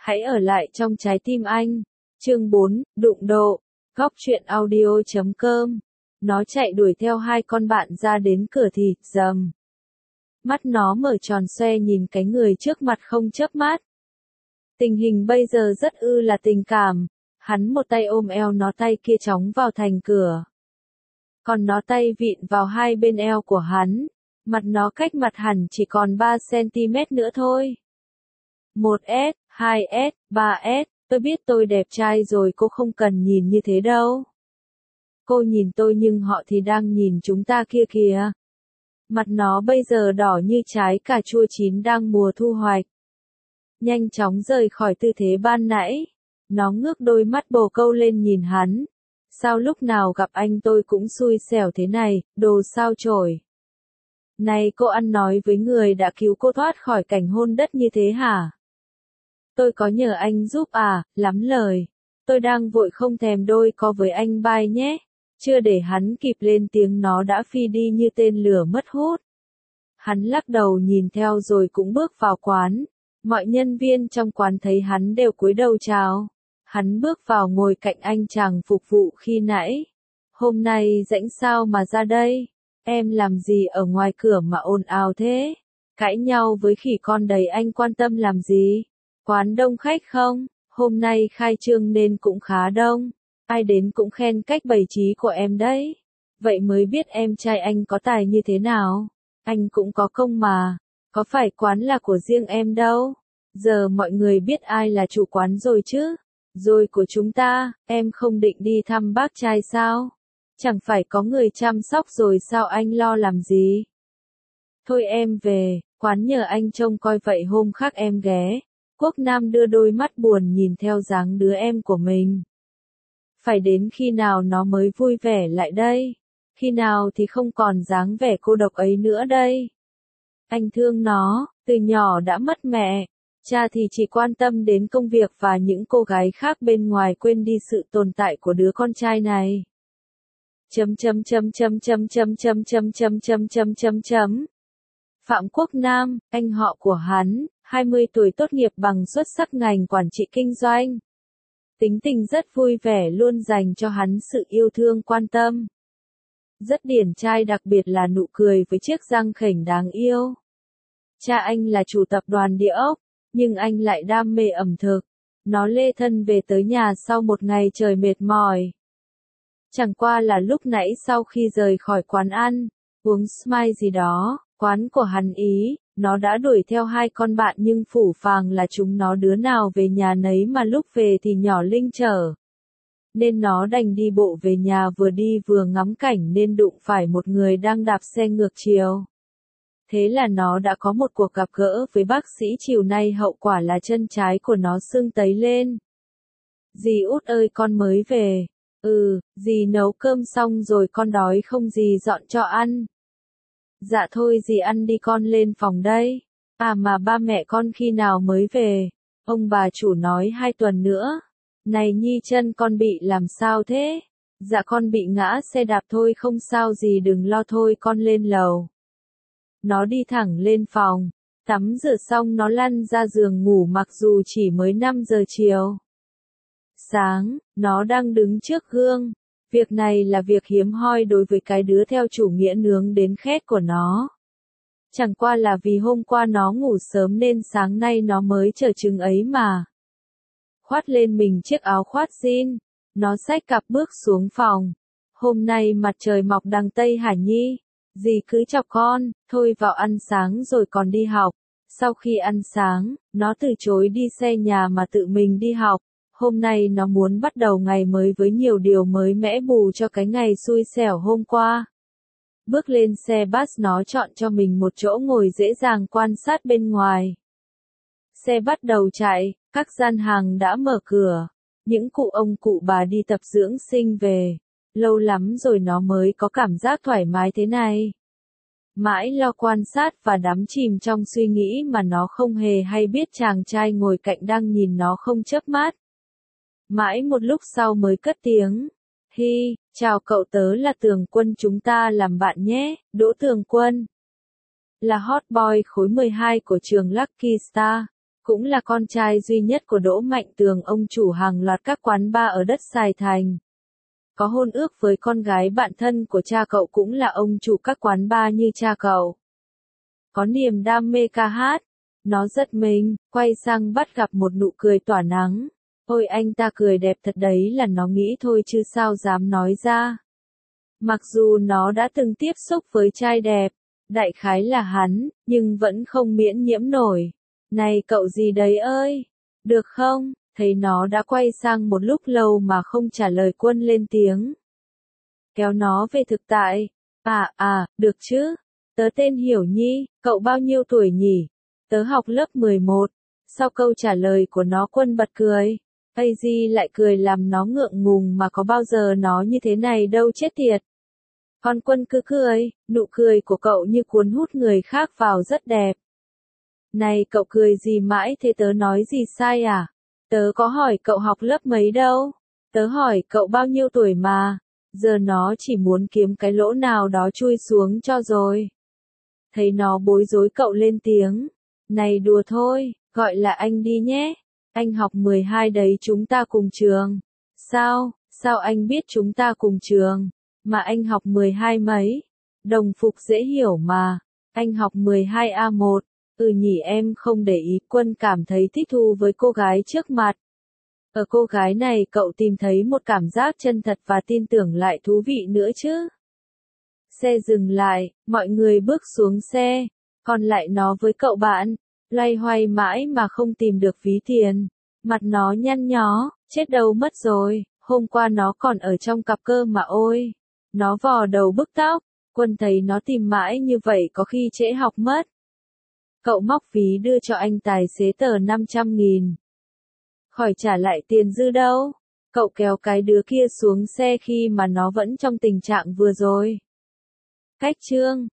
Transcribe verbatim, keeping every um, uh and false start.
Hãy ở lại trong trái tim anh. Chương bốn, đụng độ. Góc truyện audio chấm com. Nó chạy đuổi theo hai con bạn ra đến cửa thì, rầm. Mắt nó mở tròn xoe nhìn cái người trước mặt không chớp mắt. Tình hình bây giờ rất ư là tình cảm. Hắn một tay ôm eo nó, tay kia chóng vào thành cửa. Còn nó tay vịn vào hai bên eo của hắn. Mặt nó cách mặt hẳn chỉ còn ba xăng-ti-mét nữa thôi. một S, hai S, ba S, tôi biết tôi đẹp trai rồi, cô không cần nhìn như thế đâu. Cô nhìn tôi nhưng họ thì đang nhìn chúng ta kia kìa. Mặt nó bây giờ đỏ như trái cà chua chín đang mùa thu hoạch. Nhanh chóng rời khỏi tư thế ban nãy. Nó ngước đôi mắt bồ câu lên nhìn hắn. Sao lúc nào gặp anh tôi cũng xui xẻo thế này, đồ sao chổi. Này cô ăn nói với người đã cứu cô thoát khỏi cảnh hôn đất như thế hả? Tôi có nhờ anh giúp à, lắm lời. Tôi đang vội không thèm đôi co với anh bye nhé. Chưa để hắn kịp lên tiếng nó đã phi đi như tên lửa mất hút. Hắn lắc đầu nhìn theo rồi cũng bước vào quán. Mọi nhân viên trong quán thấy hắn đều cúi đầu chào. Hắn bước vào ngồi cạnh anh chàng phục vụ khi nãy. Hôm nay rảnh sao mà ra đây? Em làm gì ở ngoài cửa mà ồn ào thế? Cãi nhau với khỉ con đấy anh quan tâm làm gì? Quán đông khách không? Hôm nay khai trương nên cũng khá đông. Ai đến cũng khen cách bày trí của em đấy. Vậy mới biết em trai anh có tài như thế nào. Anh cũng có công mà. Có phải quán là của riêng em đâu. Giờ mọi người biết ai là chủ quán rồi chứ. Rồi của chúng ta, em không định đi thăm bác trai sao? Chẳng phải có người chăm sóc rồi sao anh lo làm gì? Thôi em về, quán nhờ anh trông coi vậy hôm khác em ghé. Quốc Nam đưa đôi mắt buồn nhìn theo dáng đứa em của mình. Phải đến khi nào nó mới vui vẻ lại đây? Khi nào thì không còn dáng vẻ cô độc ấy nữa đây? Anh thương nó, từ nhỏ đã mất mẹ. Cha thì chỉ quan tâm đến công việc và những cô gái khác bên ngoài, quên đi sự tồn tại của đứa con trai này. Chấm chấm chấm chấm chấm chấm chấm chấm chấm chấm chấm chấm chấm. Phạm Quốc Nam, anh họ của hắn, hai mươi tuổi tốt nghiệp bằng xuất sắc ngành quản trị kinh doanh. Tính tình rất vui vẻ, luôn dành cho hắn sự yêu thương quan tâm. Rất điển trai, đặc biệt là nụ cười với chiếc răng khểnh đáng yêu. Cha anh là chủ tập đoàn địa ốc, nhưng anh lại đam mê ẩm thực. Nó lê thân về tới nhà sau một ngày trời mệt mỏi. Chẳng qua là lúc nãy sau khi rời khỏi quán ăn, uống smile gì đó, quán của hắn ý, nó đã đuổi theo hai con bạn nhưng phủ phàng là chúng nó đứa nào về nhà nấy mà lúc về thì nhỏ Linh chở. Nên nó đành đi bộ về nhà, vừa đi vừa ngắm cảnh nên đụng phải một người đang đạp xe ngược chiều. Thế là nó đã có một cuộc gặp gỡ với bác sĩ, chiều nay hậu quả là chân trái của nó sưng tấy lên. Dì út ơi, con mới về. Ừ, dì nấu cơm xong rồi, con đói không dì dọn cho ăn. Dạ thôi dì ăn đi, con lên phòng đây. À mà ba mẹ con khi nào mới về? Ông bà chủ nói hai tuần nữa. Này Nhi, chân con bị làm sao thế? Dạ con bị ngã xe đạp thôi, không sao dì đừng lo, thôi con lên lầu. Nó đi thẳng lên phòng, tắm rửa xong nó lăn ra giường ngủ mặc dù chỉ mới năm giờ chiều. Sáng, nó đang đứng trước gương. Việc này là việc hiếm hoi đối với cái đứa theo chủ nghĩa nướng đến khét của nó. Chẳng qua là vì hôm qua nó ngủ sớm nên sáng nay nó mới trở trứng ấy mà. Khoác lên mình chiếc áo khoác jean, nó xách cặp bước xuống phòng. Hôm nay mặt trời mọc đằng Tây hả Nhi? Dì cứ chọc con, thôi vào ăn sáng rồi còn đi học. Sau khi ăn sáng, nó từ chối đi xe nhà mà tự mình đi học. Hôm nay nó muốn bắt đầu ngày mới với nhiều điều mới mẻ bù cho cái ngày xui xẻo hôm qua. Bước lên xe bus, nó chọn cho mình một chỗ ngồi dễ dàng quan sát bên ngoài. Xe bắt đầu chạy, các gian hàng đã mở cửa. Những cụ ông cụ bà đi tập dưỡng sinh về. Lâu lắm rồi nó mới có cảm giác thoải mái thế này. Mãi lo quan sát và đắm chìm trong suy nghĩ mà nó không hề hay biết chàng trai ngồi cạnh đang nhìn nó không chớp mắt. Mãi một lúc sau mới cất tiếng. Hi, chào cậu, tớ là Tường Quân, chúng ta làm bạn nhé. Đỗ Tường Quân là hot boy khối mười hai của trường Lucky Star. cũng là con trai duy nhất của Đỗ Mạnh Tường, ông chủ hàng loạt các quán bar ở đất Sài Thành. Có hôn ước với con gái bạn thân của cha cậu cũng là ông chủ các quán bar như cha cậu. Có niềm đam mê ca hát. Nó giật mình, quay sang bắt gặp một nụ cười tỏa nắng. Ôi anh ta cười đẹp thật đấy, là nó nghĩ thôi chứ sao dám nói ra. Mặc dù nó đã từng tiếp xúc với trai đẹp, đại khái là hắn, nhưng vẫn không miễn nhiễm nổi. Này cậu gì đấy ơi, được không? Thấy nó đã quay sang một lúc lâu mà không trả lời, Quân lên tiếng. Kéo nó về thực tại. À à, được chứ. Tớ tên Hiểu Nhi, cậu bao nhiêu tuổi nhỉ? Tớ học lớp mười một. Sau câu trả lời của nó, Quân bật cười. Ây di lại cười làm nó ngượng ngùng, mà có bao giờ nó như thế này đâu, chết tiệt. Còn Quân cứ cười, nụ cười của cậu như cuốn hút người khác vào, rất đẹp. Này cậu cười gì mãi thế, tớ nói gì sai à? Tớ có hỏi cậu học lớp mấy đâu. Tớ hỏi cậu bao nhiêu tuổi mà. Giờ nó chỉ muốn kiếm cái lỗ nào đó chui xuống cho rồi. Thấy nó bối rối, cậu lên tiếng. Này đùa thôi, gọi là anh đi nhé. Anh học mười hai đấy, chúng ta cùng trường. Sao, sao anh biết chúng ta cùng trường? Mà anh học mười hai mấy? Đồng phục dễ hiểu mà. Anh học mười hai A một. Ừ nhỉ, em không để ý. Quân cảm thấy thích thú với cô gái trước mặt. Ở cô gái này cậu tìm thấy một cảm giác chân thật và tin tưởng lại thú vị nữa chứ. Xe dừng lại, mọi người bước xuống xe. Còn lại nó với cậu bạn, loay hoay mãi mà không tìm được ví tiền. Mặt nó nhăn nhó, chết đâu mất rồi, hôm qua nó còn ở trong cặp cơ mà ôi. Nó vò đầu bứt tóc, Quân thấy nó tìm mãi như vậy có khi trễ học mất. Cậu móc ví đưa cho anh tài xế tờ năm trăm nghìn. Khỏi trả lại tiền dư đâu. Cậu kéo cái đứa kia xuống xe khi mà nó vẫn trong tình trạng vừa rồi. Cách chương